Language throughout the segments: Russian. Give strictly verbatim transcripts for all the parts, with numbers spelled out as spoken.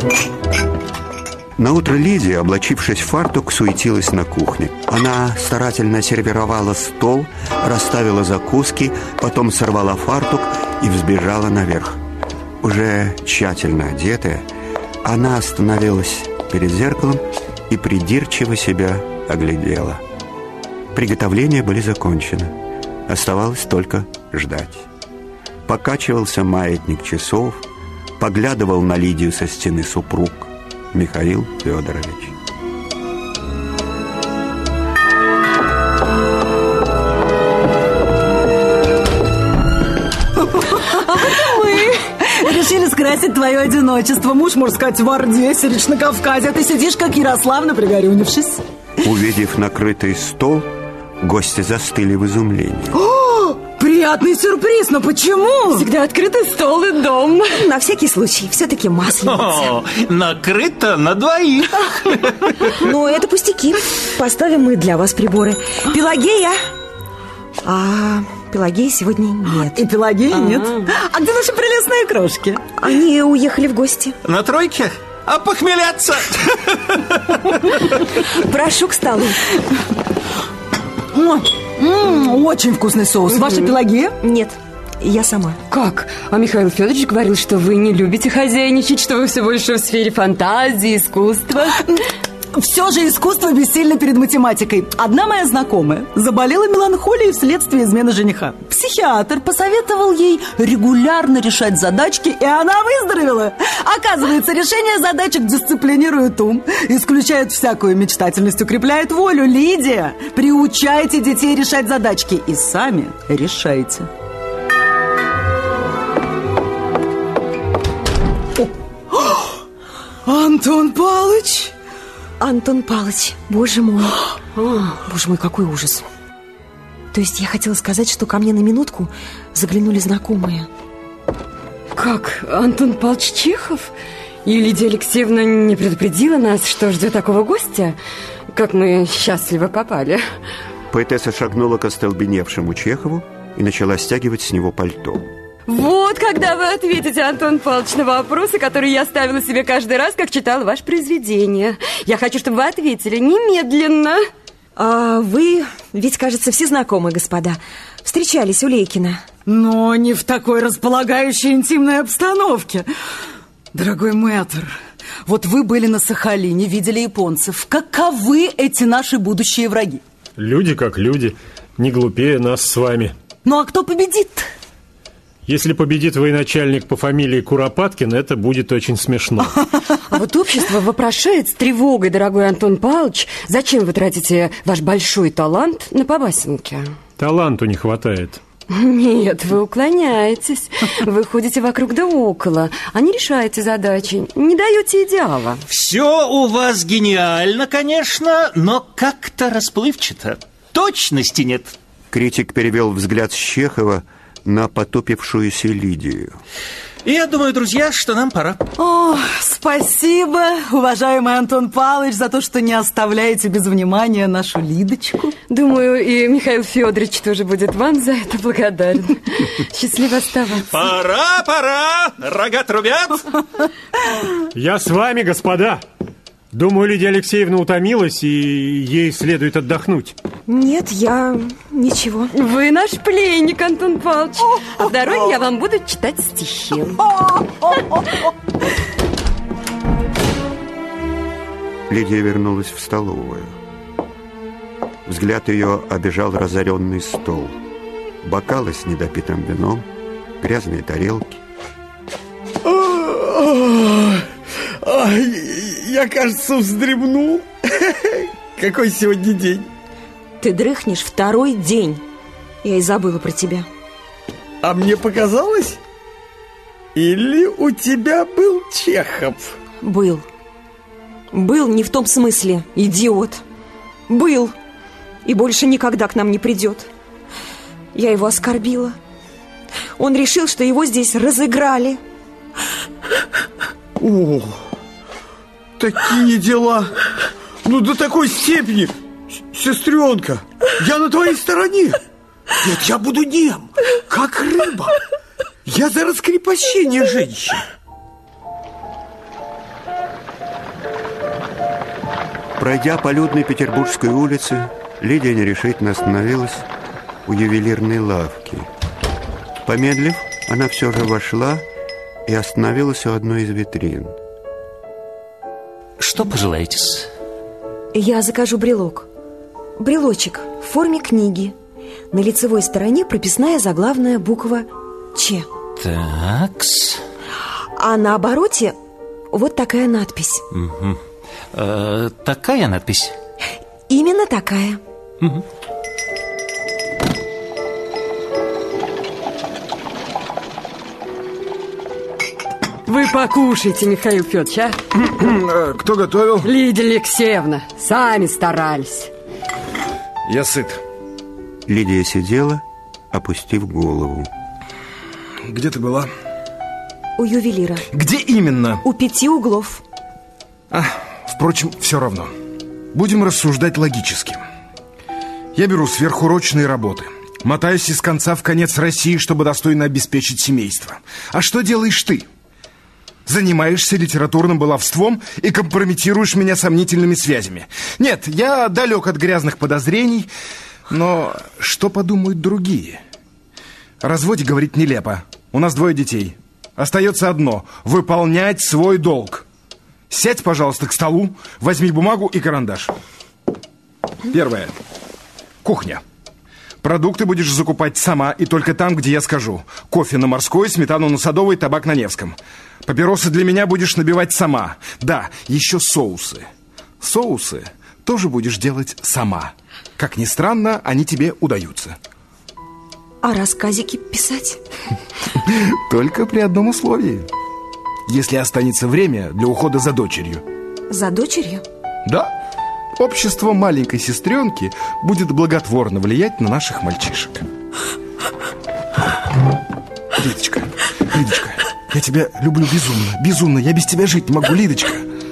Наутро Лидия, облачившись в фартук, суетилась на кухне. Она старательно сервировала стол, расставила закуски, потом сорвала фартук и взбежала наверх. Уже тщательно одетая, она остановилась перед зеркалом и придирчиво себя оглядела. Приготовления были закончены. Оставалось только ждать. Покачивался маятник часов, поглядывал на Лидию со стены супруг Михаил Федорович. Решили скрасить твое одиночество. Муж, можно сказать, в Орде, сидишь на Кавказе, а ты сидишь, как Ярославна, пригорюнившись. Увидев накрытый стол, гости застыли в изумлении. О, приятный сюрприз, но почему? Всегда открытый стол и дом. На всякий случай, все-таки масленица. О, накрыто на двоих. Ну, это пустяки. Поставим мы для вас приборы. Пелагея! А Пелагеи сегодня нет. И Пелагеи А-а-а. нет. А где наши прелестные крошки? Они уехали в гости. На тройке? А похмеляться? Прошу к столу. М-м, очень вкусный соус. Ваша Пелагея? Нет, я сама. Как? А Михаил Федорович говорил, что вы не любите хозяйничать, что вы все больше в сфере фантазии, искусства. Все же искусство бессильно перед математикой. Одна моя знакомая заболела меланхолией вследствие измены жениха. Психиатр посоветовал ей регулярно решать задачки, и она выздоровела. Оказывается, решение задачек дисциплинирует ум, исключает всякую мечтательность, укрепляет волю. Лидия, приучайте детей решать задачки и сами решайте. Антон Павлович! Антон Павлович, боже мой. Боже мой, какой ужас. То есть я хотела сказать, что ко мне на минутку заглянули знакомые. Как? Антон Павлович Чехов? И Лидия Алексеевна не предупредила нас, что ждет такого гостя? Как мы счастливо попали. Поэтесса шагнула к остолбеневшему Чехову и начала стягивать с него пальто. Вот когда вы ответите, Антон Павлович, на вопросы, которые я ставила себе каждый раз, как читала ваше произведение. Я хочу, чтобы вы ответили немедленно. А вы, ведь, кажется, все знакомы, господа. Встречались у Лейкина. Но не в такой располагающей интимной обстановке. Дорогой мэтр, вот вы были на Сахалине, видели японцев. Каковы эти наши будущие враги? Люди как люди, не глупее нас с вами. Ну а кто победит? Если победит военачальник по фамилии Куропаткин, это будет очень смешно. А вот общество вопрошает с тревогой, дорогой Антон Павлович, зачем вы тратите ваш большой талант на побасенки? Таланту не хватает. Нет, вы уклоняетесь. Вы ходите вокруг да около, а не решаете задачи, не даете идеала. Все у вас гениально, конечно, но как-то расплывчато. Точности нет. Критик перевел взгляд с Чехова на потупившуюся Лидию. И я думаю, друзья, что нам пора. О, спасибо, уважаемый Антон Павлович, за то, что не оставляете без внимания нашу Лидочку. Думаю, и Михаил Федорович тоже будет вам за это благодарен. Счастливо оставаться. Пора, пора, рога трубят. Я с вами, господа. Думаю, Лидия Алексеевна утомилась, и ей следует отдохнуть. Нет, я... ничего. Вы наш пленник, Антон Павлович. А в дороге я вам буду читать стихи. Лидия вернулась в столовую. Взгляд ее обежал разоренный стол. Бокалы с недопитым вином, грязные тарелки. Я, кажется, вздремнул. Какой сегодня день? Ты дрыхнешь второй день. Я и забыла про тебя. А мне показалось? Или у тебя был Чехов? Был. Был не в том смысле, идиот. Был. И больше никогда к нам не придет. Я его оскорбила. Он решил, что его здесь разыграли. О, такие дела. Ну, до такой степени. Сестренка, я на твоей стороне. Нет, я буду нем, как рыба. Я за раскрепощение женщин. Пройдя по людной Петербургской улице, Лидия нерешительно остановилась у ювелирной лавки. Помедлив, она все же вошла и остановилась у одной из витрин. Что пожелаете-с? Я закажу брелок. Брелочек в форме книги. На лицевой стороне прописная заглавная буква Ч. Такс. А на обороте вот такая надпись. Угу. Э, такая надпись? Именно такая. Угу. Вы покушайте, Михаил Федорович, а? Кто готовил? Лидия Алексеевна. Сами старались. Я сыт. Лидия сидела, опустив голову. Где ты была? У ювелира. Где именно? У пяти углов. А, впрочем, все равно. Будем рассуждать логически. Я беру сверхурочные работы. Мотаюсь из конца в конец России, чтобы достойно обеспечить семейство. А что делаешь ты? Занимаешься литературным баловством и компрометируешь меня сомнительными связями. Нет, я далек от грязных подозрений, но что подумают другие? О разводе говорить нелепо. У нас двое детей. Остается одно — выполнять свой долг. Сядь, пожалуйста, к столу, возьми бумагу и карандаш. Первое. Кухня. Продукты будешь закупать сама и только там, где я скажу. Кофе на Морской, сметану на Садовой, табак на Невском. Папиросы для меня будешь набивать сама. Да, еще соусы. Соусы тоже будешь делать сама. Как ни странно, они тебе удаются. А рассказики писать? Только при одном условии. Если останется время для ухода за дочерью. За дочерью? Да. Общество маленькой сестренки будет благотворно влиять на наших мальчишек. Лидочка, Лидочка, я тебя люблю безумно, безумно. Я без тебя жить не могу, Лидочка.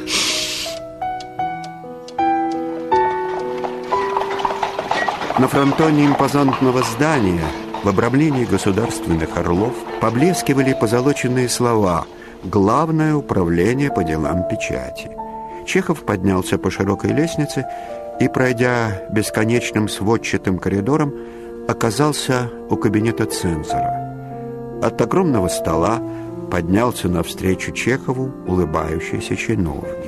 На фронтоне импозантного здания в обрамлении государственных орлов поблескивали позолоченные слова «Главное управление по делам печати». Чехов поднялся по широкой лестнице и, пройдя бесконечным сводчатым коридором, оказался у кабинета цензора. От огромного стола поднялся навстречу Чехову улыбающийся чиновник.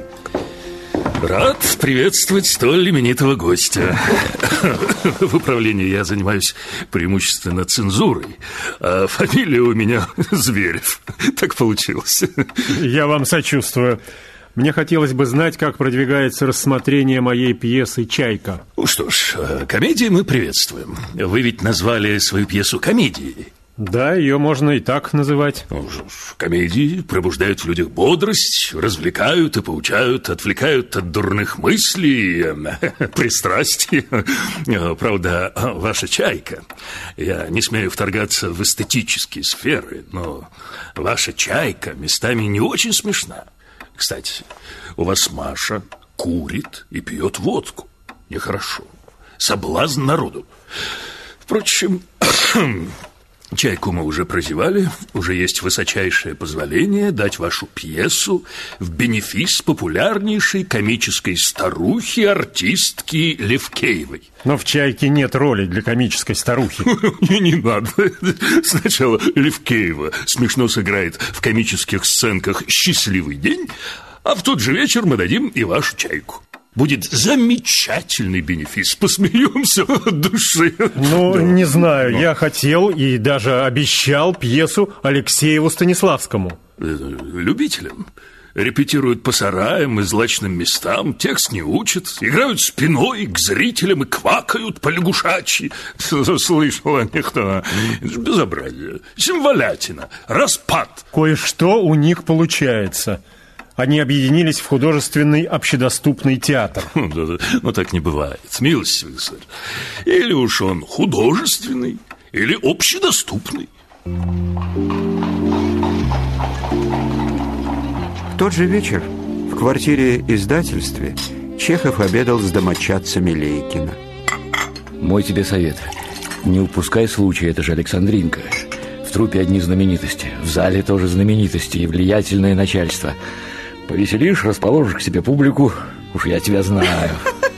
Рад приветствовать столь именитого гостя. В управлении я занимаюсь преимущественно цензурой, а фамилия у меня Зверев. Так получилось. Я вам сочувствую. Мне хотелось бы знать, как продвигается рассмотрение моей пьесы «Чайка». Что ж, комедии мы приветствуем. Вы ведь назвали свою пьесу комедией. Да, ее можно и так называть. Комедии пробуждают в людях бодрость, развлекают и поучают, отвлекают от дурных мыслей, пристрастий. Правда, ваша «Чайка». Я не смею вторгаться в эстетические сферы, но ваша «Чайка» местами не очень смешна. Кстати, у вас Маша курит и пьет водку. Нехорошо. Соблазн народу. Впрочем, «Чайку» мы уже прозевали. Уже есть высочайшее позволение дать вашу пьесу в бенефис популярнейшей комической старухи, артистки Левкеевой. Но в «Чайке» нет роли для комической старухи. Не, не надо. Сначала Левкеева смешно сыграет в комических сценках «Счастливый день», а в тот же вечер мы дадим и вашу «Чайку». Будет замечательный бенефис. Посмеемся от души. Ну, да. Не знаю. Но. Я хотел и даже обещал пьесу Алексееву Станиславскому. Любителям. Репетируют по сараям и злачным местам, текст не учат, играют спиной к зрителям и квакают по-лягушачьи. Слышал о них, да. Безобразие, символятина, распад. Кое-что у них получается. Они объединились в художественный общедоступный театр. Ну, ну так не бывает, милостивый государь. Или уж он художественный, или общедоступный. В тот же вечер в квартире издательстве Чехов обедал с домочадцами Лейкина. Мой тебе совет. Не упускай случая, это же Александринка. В труппе одни знаменитости, в зале тоже знаменитости и влиятельное начальство. Повеселишь, расположишь к себе публику. Уж я тебя знаю.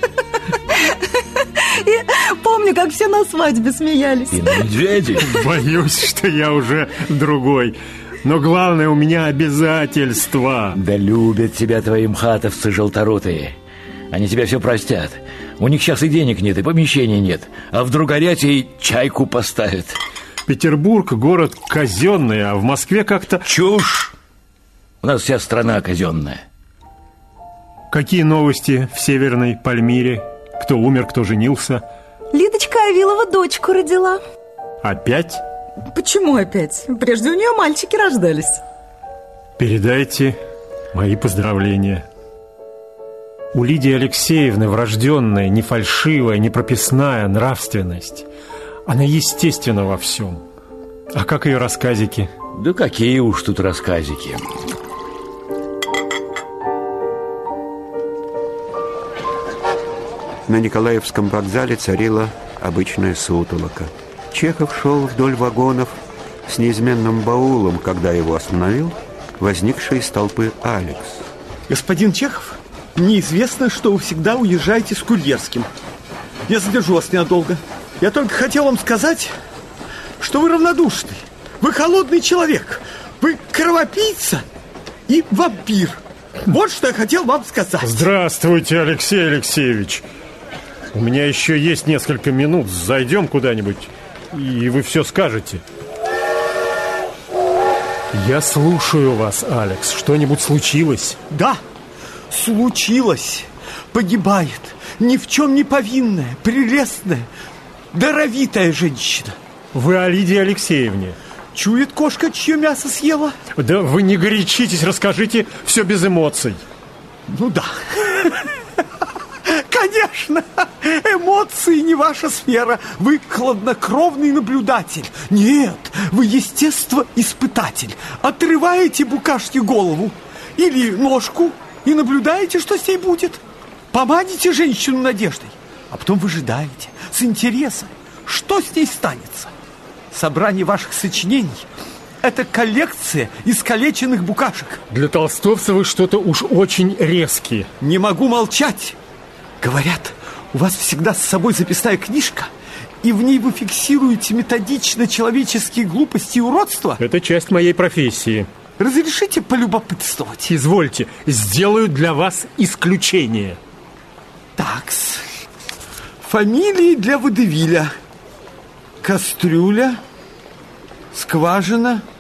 Помню, как все на свадьбе смеялись. И на медведей. Боюсь, что я уже другой. Но главное, у меня обязательства. Да любят тебя твои мхатовцы желторотые. Они тебя все простят. У них сейчас и денег нет, и помещений нет. А в Другоряте и чайку поставят. Петербург город казенный, а в Москве как-то... Чушь! У нас вся страна казенная. Какие новости в Северной Пальмире? Кто умер, кто женился? Лидочка Авилова дочку родила. Опять? Почему опять? Прежде у нее мальчики рождались. Передайте мои поздравления. У Лидии Алексеевны врожденная, не фальшивая, не прописная нравственность. Она естественна во всем. А как ее рассказики? Да какие уж тут рассказики. На Николаевском вокзале царила обычная сутолока. Чехов шел вдоль вагонов с неизменным баулом, когда его остановил возникший из толпы Алекс. Господин Чехов, мне известно, что вы всегда уезжаете с курьерским. Я задержу вас ненадолго. Я только хотел вам сказать, что вы равнодушный. Вы холодный человек. Вы кровопийца и вампир. Вот что я хотел вам сказать. Здравствуйте, Алексей Алексеевич. У меня еще есть несколько минут. Зайдем куда-нибудь, и вы все скажете. Я слушаю вас, Алекс. Что-нибудь случилось? Да, случилось. Погибает ни в чем не повинная, прелестная, даровитая женщина. Вы о Лидии Алексеевне? Чует кошка, чье мясо съела? Да вы не горячитесь, расскажите все без эмоций. Ну да. Конечно, эмоции не ваша сфера. Вы хладнокровный наблюдатель. Нет, вы естествоиспытатель. Отрываете букашке голову или ножку и наблюдаете, что с ней будет. Поманите женщину надеждой, а потом выжидаете с интересом, что с ней станется. Собрание ваших сочинений – это коллекция искалеченных букашек. Для толстовца вы что-то уж очень резкие. Не могу молчать. Говорят, у вас всегда с собой записная книжка, и в ней вы фиксируете методично человеческие глупости и уродства? Это часть моей профессии. Разрешите полюбопытствовать? Извольте, сделаю для вас исключение. Такс. Фамилии для водевиля. Кастрюля, скважина.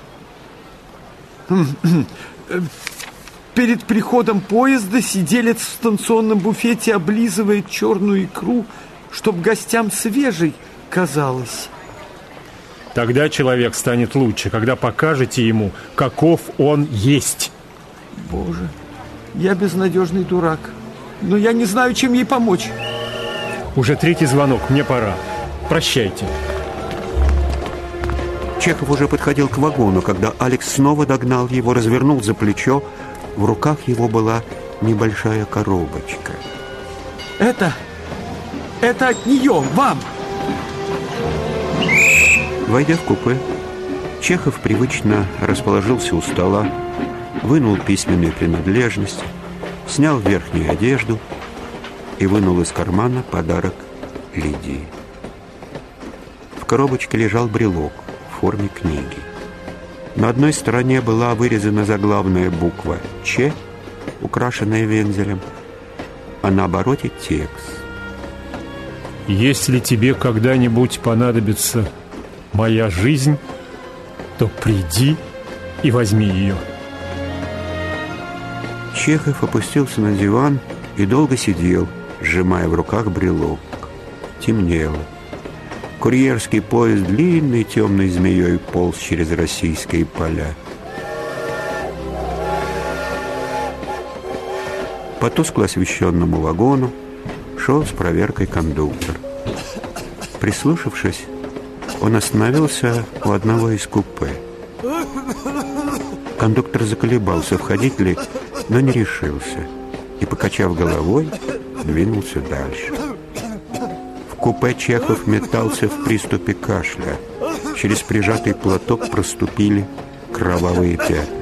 Перед приходом поезда сиделец в станционном буфете облизывает черную икру, чтоб гостям свежей казалось. Тогда человек станет лучше, когда покажете ему, каков он есть. Боже, я безнадежный дурак, но я не знаю, чем ей помочь. Уже третий звонок, мне пора. Прощайте. Чехов уже подходил к вагону, когда Алекс снова догнал его, развернул за плечо. В руках его была небольшая коробочка. Это... это от нее, вам! Войдя в купе, Чехов привычно расположился у стола, вынул письменные принадлежности, снял верхнюю одежду и вынул из кармана подарок Лидии. В коробочке лежал брелок в форме книги. На одной стороне была вырезана заглавная буква «Ч», украшенная вензелем, а на обороте текст. Если тебе когда-нибудь понадобится моя жизнь, то приди и возьми ее. Чехов опустился на диван и долго сидел, сжимая в руках брелок. Темнело. Курьерский поезд длинной темной змеей полз через российские поля. По тускло освещенному вагону шел с проверкой кондуктор. Прислушавшись, он остановился у одного из купе. Кондуктор заколебался, входить ли, но не решился, и, покачав головой, двинулся дальше. В купе Чехов метался в приступе кашля. Через прижатый платок проступили кровавые пятна.